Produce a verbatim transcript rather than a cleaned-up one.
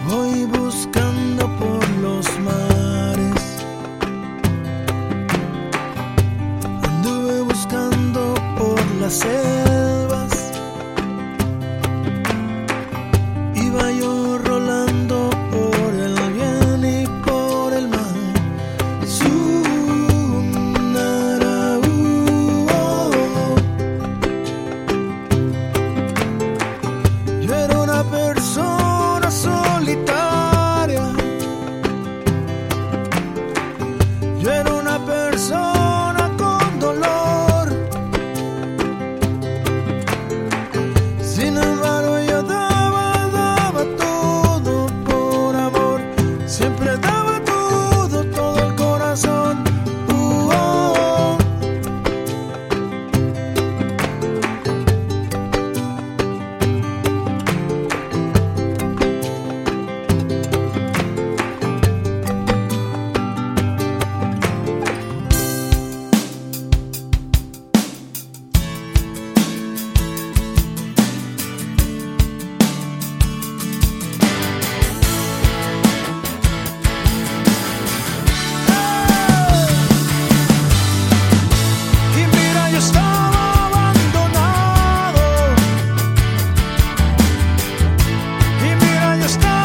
Voy buscando por los mares, anduve buscando por las selvas, iba yo rolando por el bien y por el mal. Yo era una persona solitaria, yo era una persona con dolor. Sin embargo yo daba, daba todo por amor, siempre daba todo, todo el corazón. Uh, oh. Y mira, yo estaba abandonado, y mira, yo estaba